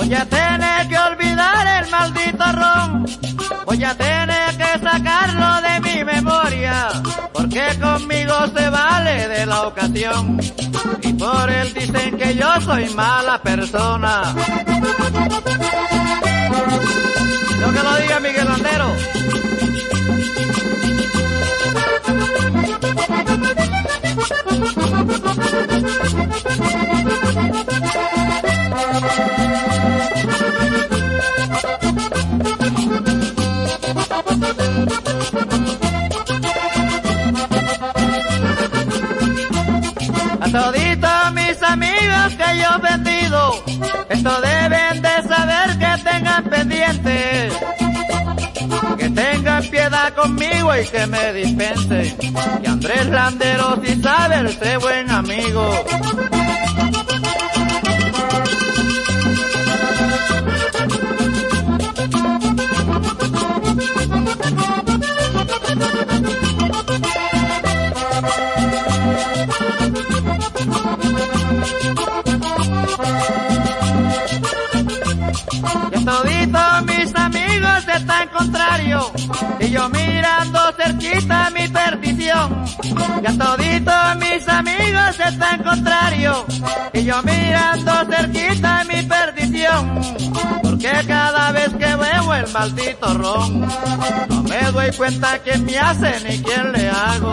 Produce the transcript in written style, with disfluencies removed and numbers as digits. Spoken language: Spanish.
Voy a tener que olvidar el maldito ron. Voy a tener que sacarlo de mi memoria, porque conmigo se vale de la ocasión. Y por él dicen que yo soy mala persona. Lo que lo diga Miguel Landero. A toditos mis amigos que yo he vendido, esto deben de saber que tengan pendiente, que tengan piedad conmigo y que me dispensen, que Andrés Landero sí sabe ser buen amigo. Que toditos mis amigos están contrarios y yo mirando cerquita mi perdición. Ya toditos mis amigos están contrarios y yo mirando cerquita mi perdición. Porque cada vez que bebo el maldito ron, no me doy cuenta quién me hace ni quién le hago.